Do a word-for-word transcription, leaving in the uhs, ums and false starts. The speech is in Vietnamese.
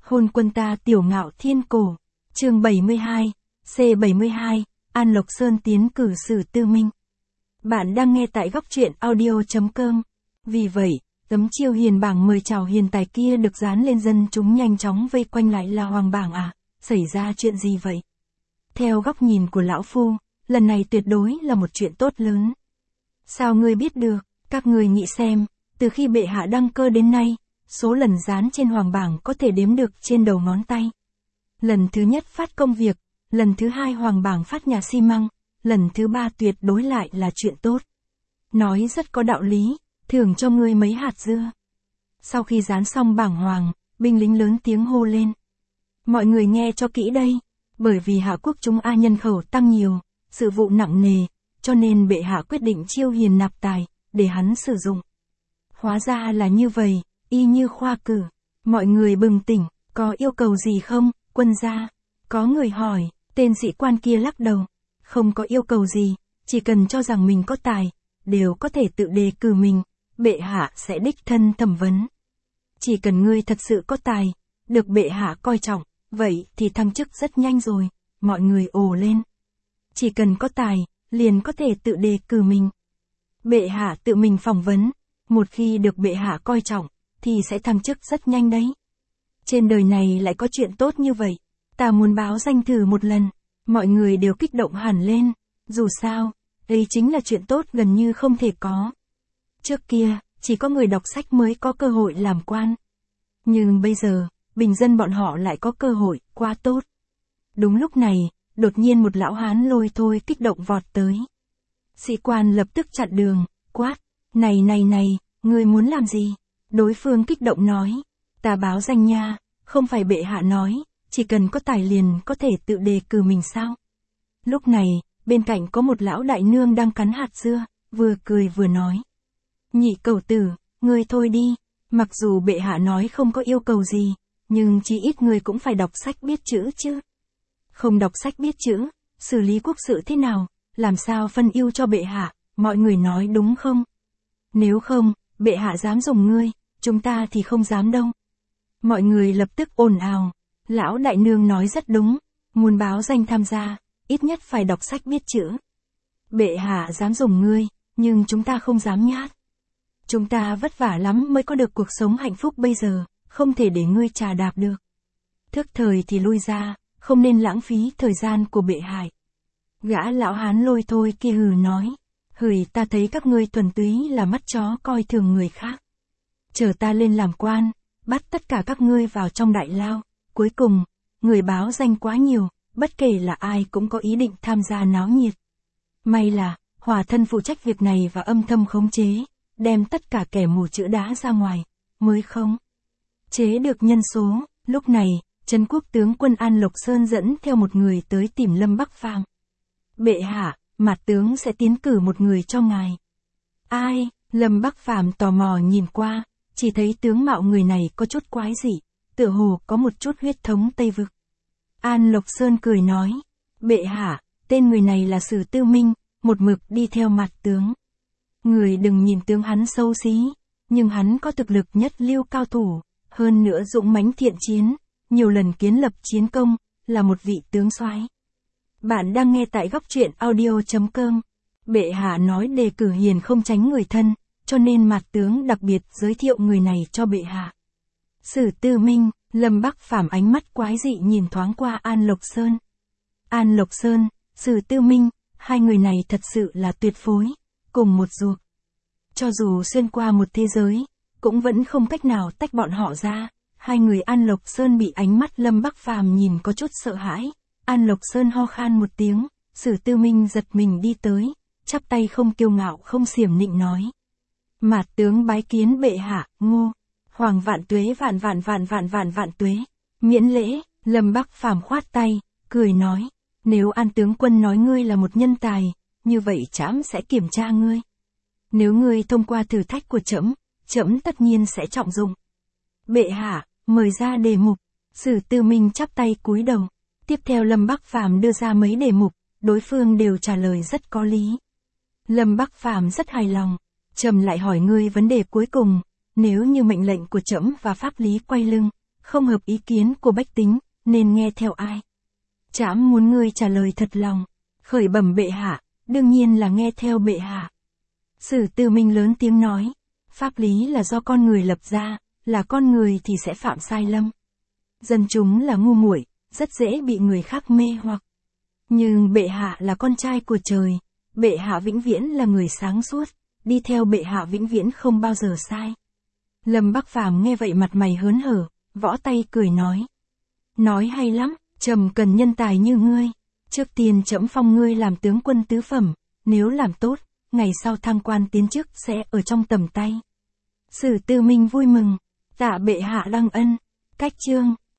Hôn quân ta tiểu ngạo thiên cổ. Chương bảy mươi hai, C bảy mươi hai, An Lộc Sơn tiến cử Sử Tư Minh. Bạn đang nghe tại góc truyện audio chấm com. Vì vậy, tấm chiêu hiền bảng mời chào hiền tài kia được dán lên, dân chúng nhanh chóng vây quanh lại là hoàng bảng à, xảy ra chuyện gì vậy? Theo góc nhìn của lão phu, lần này tuyệt đối là một chuyện tốt lớn. Sao ngươi biết được? Các ngươi nghĩ xem, từ khi bệ hạ đăng cơ đến nay, số lần dán trên hoàng bảng có thể đếm được trên đầu ngón tay. Lần thứ nhất phát công việc, lần thứ hai hoàng bảng phát nhà xi măng, lần thứ ba tuyệt đối lại là chuyện tốt. Nói rất có đạo lý, thưởng cho ngươi mấy hạt dưa. Sau khi dán xong bảng hoàng, binh lính lớn tiếng hô lên. Mọi người nghe cho kỹ đây, bởi vì hạ quốc chúng A nhân khẩu tăng nhiều, sự vụ nặng nề, cho nên bệ hạ quyết định chiêu hiền nạp tài, để hắn sử dụng. Hóa ra là như vậy, y như khoa cử. Mọi người bừng tỉnh, có yêu cầu gì không, quân gia? Có người hỏi, tên sĩ quan kia lắc đầu. Không có yêu cầu gì, chỉ cần cho rằng mình có tài, đều có thể tự đề cử mình, bệ hạ sẽ đích thân thẩm vấn. Chỉ cần ngươi thật sự có tài, được bệ hạ coi trọng, vậy thì thăng chức rất nhanh rồi, mọi người ồ lên. Chỉ cần có tài, liền có thể tự đề cử mình. Bệ hạ tự mình phỏng vấn, một khi được bệ hạ coi trọng, thì sẽ thăng chức rất nhanh đấy. Trên đời này lại có chuyện tốt như vậy, ta muốn báo danh thử một lần. Mọi người đều kích động hẳn lên, dù sao, đây chính là chuyện tốt gần như không thể có. Trước kia, chỉ có người đọc sách mới có cơ hội làm quan. Nhưng bây giờ, bình dân bọn họ lại có cơ hội, quá tốt. Đúng lúc này, đột nhiên một lão hán lôi thôi kích động vọt tới. Sĩ quan lập tức chặn đường, quát, này này này, ngươi muốn làm gì? Đối phương kích động nói, ta báo danh nha, không phải bệ hạ nói, chỉ cần có tài liền có thể tự đề cử mình sao? Lúc này, bên cạnh có một lão đại nương đang cắn hạt dưa, vừa cười vừa nói. Nhị cẩu tử, ngươi thôi đi, mặc dù bệ hạ nói không có yêu cầu gì, nhưng chí ít ngươi cũng phải đọc sách biết chữ chứ. Không đọc sách biết chữ, xử lý quốc sự thế nào, làm sao phân ưu cho bệ hạ, mọi người nói đúng không? Nếu không, bệ hạ dám dùng ngươi, chúng ta thì không dám đâu. Mọi người lập tức ồn ào. Lão đại nương nói rất đúng, muốn báo danh tham gia, ít nhất phải đọc sách biết chữ. Bệ hạ dám dùng ngươi, nhưng chúng ta không dám nhát. Chúng ta vất vả lắm mới có được cuộc sống hạnh phúc bây giờ, không thể để ngươi trà đạp được. Thức thời thì lui ra, không nên lãng phí thời gian của bệ hạ. Gã lão hán lôi thôi kia hừ nói, hửi ta thấy các ngươi thuần túy là mắt chó coi thường người khác. Chờ ta lên làm quan, bắt tất cả các ngươi vào trong đại lao. Cuối cùng, người báo danh quá nhiều, bất kể là ai cũng có ý định tham gia náo nhiệt. May là, hòa thân phụ trách việc này và âm thầm khống chế, đem tất cả kẻ mù chữ đá ra ngoài, mới không chế được nhân số. Lúc này, Trấn Quốc tướng quân An Lộc Sơn dẫn theo một người tới tìm Lâm Bắc Phàm. Bệ hạ, Mạt tướng sẽ tiến cử một người cho ngài. Ai? Lâm Bắc Phàm tò mò nhìn qua, chỉ thấy tướng mạo người này có chút quái dị. Tựa hồ có một chút huyết thống Tây Vực. An Lộc Sơn cười nói, bệ hạ, tên người này là Sử Tư Minh, một mực đi theo Mạt tướng. Người đừng nhìn tướng hắn xấu xí, nhưng hắn có thực lực nhất lưu cao thủ, hơn nữa dũng mãnh thiện chiến, nhiều lần kiến lập chiến công, là một vị tướng soái. Bạn đang nghe tại góc truyện audio chấm com. Bệ hạ nói đề cử hiền không tránh người thân, cho nên Mạt tướng đặc biệt giới thiệu người này cho bệ hạ. Sử Tư Minh, Lâm Bắc Phàm ánh mắt quái dị nhìn thoáng qua An Lộc Sơn. An Lộc Sơn, Sử Tư Minh, hai người này thật sự là tuyệt phối, cùng một ruột. Cho dù xuyên qua một thế giới, cũng vẫn không cách nào tách bọn họ ra. Hai người An Lộc Sơn bị ánh mắt Lâm Bắc Phàm nhìn có chút sợ hãi. An Lộc Sơn ho khan một tiếng, Sử Tư Minh giật mình đi tới, chắp tay không kiêu ngạo không xiểm nịnh nói. Mạt tướng bái kiến bệ hạ, ngô. Hoàng vạn tuế vạn vạn vạn vạn vạn vạn tuế. Miễn lễ, Lâm Bắc Phàm khoát tay, cười nói. Nếu An tướng quân nói ngươi là một nhân tài, như vậy trẫm sẽ kiểm tra ngươi. Nếu ngươi thông qua thử thách của trẫm, trẫm tất nhiên sẽ trọng dụng. Bệ hạ, mời ra đề mục. Sử Tư Minh chắp tay cúi đầu. Tiếp theo Lâm Bắc Phàm đưa ra mấy đề mục, đối phương đều trả lời rất có lý. Lâm Bắc Phàm rất hài lòng, trầm lại hỏi ngươi vấn đề cuối cùng. Nếu như mệnh lệnh của trẫm và pháp lý quay lưng, không hợp ý kiến của bách tính, nên nghe theo ai? Trẫm muốn ngươi trả lời thật lòng. Khởi bẩm bệ hạ, đương nhiên là nghe theo bệ hạ. Sử Tư Minh lớn tiếng nói, pháp lý là do con người lập ra, là con người thì sẽ phạm sai lầm. Dân chúng là ngu muội, rất dễ bị người khác mê hoặc. Nhưng bệ hạ là con trai của trời, bệ hạ vĩnh viễn là người sáng suốt, đi theo bệ hạ vĩnh viễn không bao giờ sai. Lâm Bắc Phàm nghe vậy mặt mày hớn hở, võ tay cười nói. Nói hay lắm, trẫm cần nhân tài như ngươi. Trước tiên trẫm phong ngươi làm tướng quân tứ phẩm, nếu làm tốt, ngày sau thăng quan tiến chức sẽ ở trong tầm tay. Sử Tư Minh vui mừng, tạ bệ hạ đăng ân. Cách chương